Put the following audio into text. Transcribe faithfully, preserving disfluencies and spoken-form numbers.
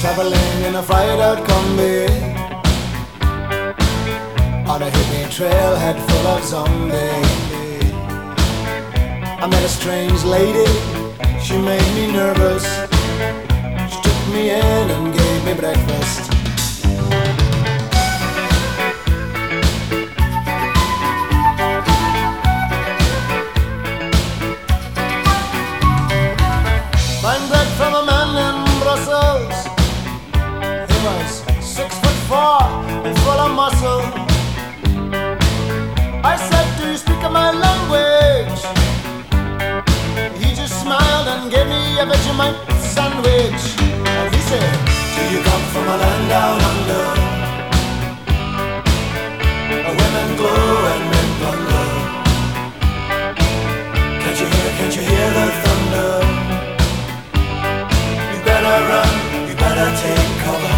traveling in a fried-out combi on a hippie trailhead full of zombies. I met a strange lady, she made me nervous. She took me in and gave me breakfast. Fine bread from a man in Brussels. He was six foot four and full of muscle. I said, do you speak my language? He just smiled and gave me a Vegemite sandwich. And he said, do you come from a land down under, where women glow and men plunder? Can't you hear, can't you hear the thunder? You better run, you better take cover.